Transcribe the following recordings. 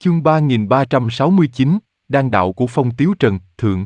Chương 3369, Đan đạo của Phong Tiếu Trần, Thượng.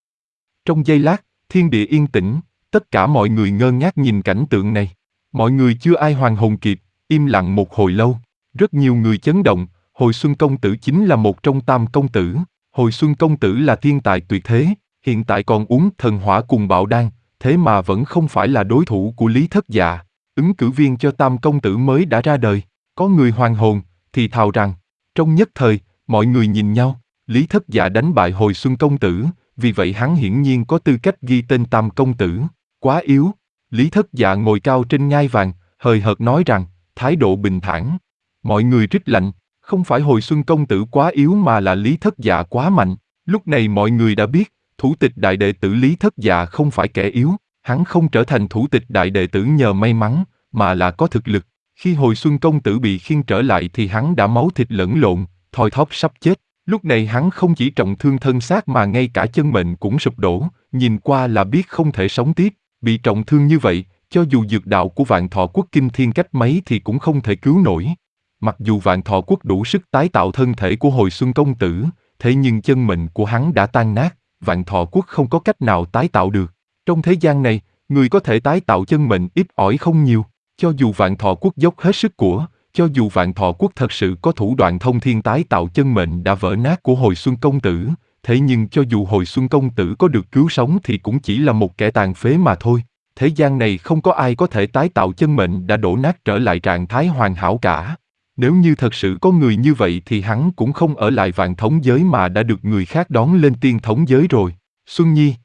Trong giây lát, thiên địa yên tĩnh, tất cả mọi người ngơ ngác nhìn cảnh tượng này. Mọi người chưa ai hoàn hồn kịp, im lặng một hồi lâu. Rất nhiều người chấn động, Hồi Xuân Công Tử chính là một trong tam công tử. Hồi Xuân Công Tử là thiên tài tuyệt thế, hiện tại còn uống thần hỏa cùng bạo đan, thế mà vẫn không phải là đối thủ của Lý Thất Dạ. Ứng cử viên cho tam công tử mới đã ra đời. Có người hoàn hồn, thì thào rằng, trong nhất thời, mọi người nhìn nhau, Lý Thất Dạ đánh bại Hồi Xuân Công Tử, vì vậy hắn hiển nhiên có tư cách ghi tên tam công tử. Quá yếu. Lý Thất Dạ ngồi cao trên ngai vàng, hời hợt nói rằng, thái độ bình thản. Mọi người rít lạnh, không phải Hồi Xuân Công Tử quá yếu mà là Lý Thất Dạ quá mạnh. Lúc này mọi người đã biết, thủ tịch đại đệ tử Lý Thất Dạ không phải kẻ yếu, hắn không trở thành thủ tịch đại đệ tử nhờ may mắn, mà là có thực lực. Khi Hồi Xuân Công Tử bị khiêng trở lại thì hắn đã máu thịt lẫn lộn, thoi thóp sắp chết. Lúc này hắn không chỉ trọng thương thân xác mà ngay cả chân mệnh cũng sụp đổ, nhìn qua là biết không thể sống tiếp. Bị trọng thương như vậy, cho dù dược đạo của Vạn Thọ Quốc kinh thiên cách mấy thì cũng không thể cứu nổi. Mặc dù Vạn Thọ Quốc đủ sức tái tạo thân thể của Hồi Xuân Công Tử, thế nhưng chân mệnh của hắn đã tan nát, Vạn Thọ Quốc không có cách nào tái tạo được. Trong thế gian này, người có thể tái tạo chân mệnh ít ỏi không nhiều. Cho dù Vạn Thọ Quốc dốc hết sức của, cho dù Vạn Thọ Quốc thật sự có thủ đoạn thông thiên tái tạo chân mệnh đã vỡ nát của Hồi Xuân Công Tử, thế nhưng cho dù Hồi Xuân Công Tử có được cứu sống thì cũng chỉ là một kẻ tàn phế mà thôi. Thế gian này không có ai có thể tái tạo chân mệnh đã đổ nát trở lại trạng thái hoàn hảo cả. Nếu như thật sự có người như vậy thì hắn cũng không ở lại Vạn Thống giới mà đã được người khác đón lên Tiên Thống giới rồi. Xuân Nhi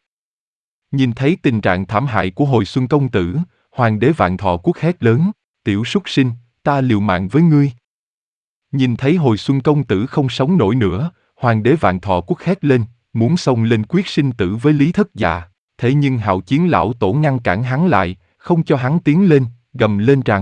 nhìn thấy tình trạng thảm hại của Hồi Xuân Công Tử, Hoàng đế Vạn Thọ Quốc hét lớn, tiểu súc sinh, ta liều mạng với ngươi. Nhìn thấy Hồi Xuân Công Tử không sống nổi nữa, Hoàng đế Vạn Thọ Quốc hét lên, muốn xông lên quyết sinh tử với Lý Thất Dạ. Thế nhưng Hạo Chiến lão tổ ngăn cản hắn lại, không cho hắn tiến lên, gầm lên rằng,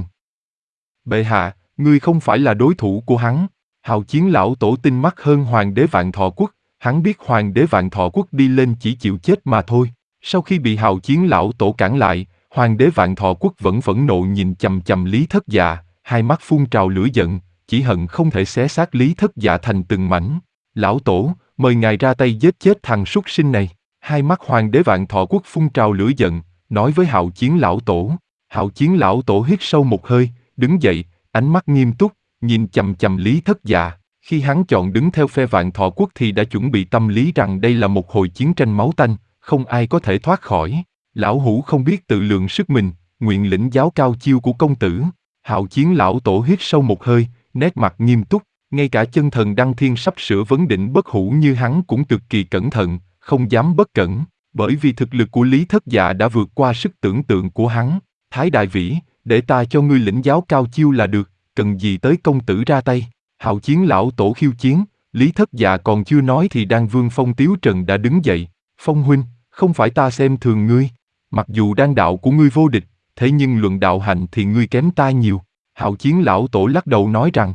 bệ hạ, ngươi không phải là đối thủ của hắn. Hạo Chiến lão tổ tinh mắt hơn Hoàng đế Vạn Thọ Quốc, hắn biết Hoàng đế Vạn Thọ Quốc đi lên chỉ chịu chết mà thôi. Sau khi bị Hạo Chiến lão tổ cản lại, Hoàng đế Vạn Thọ Quốc vẫn phẫn nộ nhìn chằm chằm Lý Thất Dạ, hai mắt phun trào lửa giận, chỉ hận không thể xé xác Lý Thất Dạ thành từng mảnh. Lão tổ, mời ngài ra tay giết chết thằng súc sinh này. Hai mắt Hoàng đế Vạn Thọ Quốc phun trào lửa giận, nói với Hạo Chiến lão tổ. Hạo Chiến lão tổ hít sâu một hơi, đứng dậy, ánh mắt nghiêm túc, nhìn chằm chằm Lý Thất Dạ. Khi hắn chọn đứng theo phe Vạn Thọ Quốc thì đã chuẩn bị tâm lý rằng đây là một hồi chiến tranh máu tanh, không ai có thể thoát khỏi. Lão hủ không biết tự lượng sức mình, nguyện lĩnh giáo cao chiêu của công tử. Hạo Chiến lão tổ hít sâu một hơi, nét mặt nghiêm túc, ngay cả chân thần Đăng Thiên sắp sửa vấn đỉnh bất hủ như hắn cũng cực kỳ cẩn thận, không dám bất cẩn, bởi vì thực lực của Lý Thất Dạ đã vượt qua sức tưởng tượng của hắn. Thái đại vĩ, để ta cho ngươi lĩnh giáo cao chiêu là được, cần gì tới công tử ra tay. Hạo Chiến lão tổ khiêu chiến, Lý Thất Dạ còn chưa nói thì Đan Vương Phong Tiếu Trần đã đứng dậy. Phong huynh, không phải ta xem thường ngươi. Mặc dù đan đạo của ngươi vô địch, thế nhưng luận đạo hạnh thì ngươi kém ta nhiều. Hạo Chiến lão tổ lắc đầu nói rằng,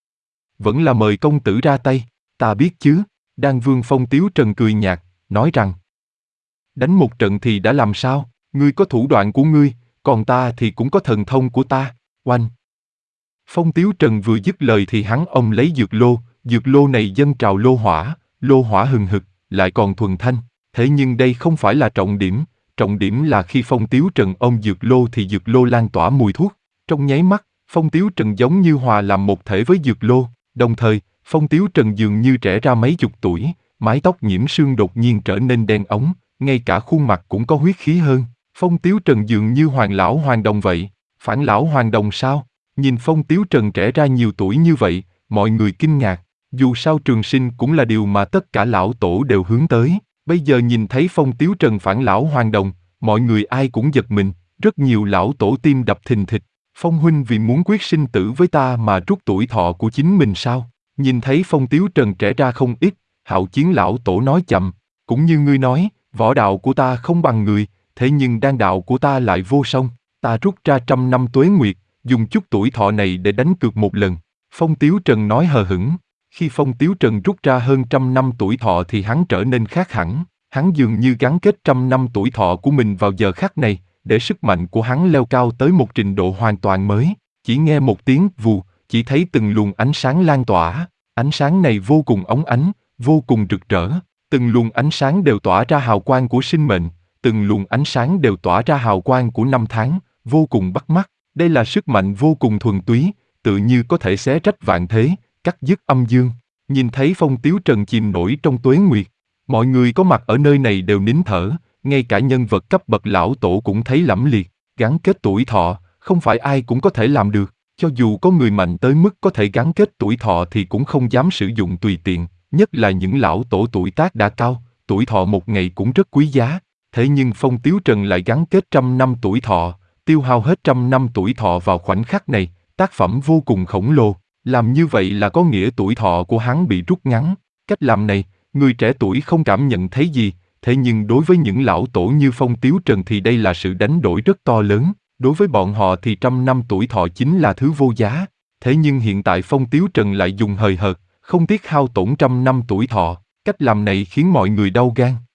vẫn là mời công tử ra tay, ta biết chứ. Đan Vương Phong Tiếu Trần cười nhạt, nói rằng, đánh một trận thì đã làm sao, ngươi có thủ đoạn của ngươi, còn ta thì cũng có thần thông của ta. Oanh! Phong Tiếu Trần vừa dứt lời thì hắn ôm lấy dược lô này dâng trào lô hỏa hừng hực, lại còn thuần thanh. Thế nhưng đây không phải là trọng điểm là khi Phong Tiếu Trần ôm dược lô thì dược lô lan tỏa mùi thuốc. Trong nháy mắt, Phong Tiếu Trần giống như hòa làm một thể với dược lô, đồng thời, Phong Tiếu Trần dường như trẻ ra mấy chục tuổi, mái tóc nhiễm sương đột nhiên trở nên đen ống, ngay cả khuôn mặt cũng có huyết khí hơn. Phong Tiếu Trần dường như Hoàng lão Hoàng đồng vậy. Phản lão Hoàng đồng sao? Nhìn Phong Tiếu Trần trẻ ra nhiều tuổi như vậy, mọi người kinh ngạc. Dù sao trường sinh cũng là điều mà tất cả lão tổ đều hướng tới. Bây giờ nhìn thấy Phong Tiếu Trần phản lão Hoàng đồng, mọi người ai cũng giật mình, rất nhiều lão tổ tim đập thình thịch. Phong huynh vì muốn quyết sinh tử với ta mà trút tuổi thọ của chính mình sao? Nhìn thấy Phong Tiếu Trần trẻ ra không ít, Hạo Chiến lão tổ nói chậm, cũng như ngươi nói, võ đạo của ta không bằng người, thế nhưng đan đạo của ta lại vô song, ta rút ra 100 năm tuế nguyệt, dùng chút tuổi thọ này để đánh cược một lần. Phong Tiếu Trần nói hờ hững. Khi Phong Tiếu Trần rút ra hơn 100 năm tuổi thọ thì hắn trở nên khác hẳn, hắn dường như gắn kết 100 năm tuổi thọ của mình vào giờ khắc này, để sức mạnh của hắn leo cao tới một trình độ hoàn toàn mới. Chỉ nghe một tiếng vù, chỉ thấy từng luồng ánh sáng lan tỏa, Ánh sáng này vô cùng óng ánh, vô cùng rực rỡ. Từng luồng ánh sáng đều tỏa ra hào quang của sinh mệnh, từng luồng ánh sáng đều tỏa ra hào quang của năm tháng, vô cùng bắt mắt. Đây là sức mạnh vô cùng thuần túy, tự như có thể xé rách vạn thế, cắt dứt âm dương. Nhìn thấy Phong Tiếu Trần chìm nổi trong tuế nguyệt, mọi người có mặt ở nơi này đều nín thở, ngay cả nhân vật cấp bậc lão tổ cũng thấy lẫm liệt. Gắn kết tuổi thọ, không phải ai cũng có thể làm được. Cho dù có người mạnh tới mức có thể gắn kết tuổi thọ thì cũng không dám sử dụng tùy tiện, nhất là những lão tổ tuổi tác đã cao, tuổi thọ một ngày cũng rất quý giá. Thế nhưng Phong Tiếu Trần lại gắn kết 100 năm tuổi thọ, tiêu hao hết 100 năm tuổi thọ vào khoảnh khắc này, tác phẩm vô cùng khổng lồ. Làm như vậy là có nghĩa tuổi thọ của hắn bị rút ngắn. Cách làm này, người trẻ tuổi không cảm nhận thấy gì, thế nhưng đối với những lão tổ như Phong Tiếu Trần thì đây là sự đánh đổi rất to lớn. Đối với bọn họ thì 100 năm tuổi thọ chính là thứ vô giá. Thế nhưng hiện tại Phong Tiếu Trần lại dùng hời hợt, không tiếc hao tổn 100 năm tuổi thọ. Cách làm này khiến mọi người đau gan.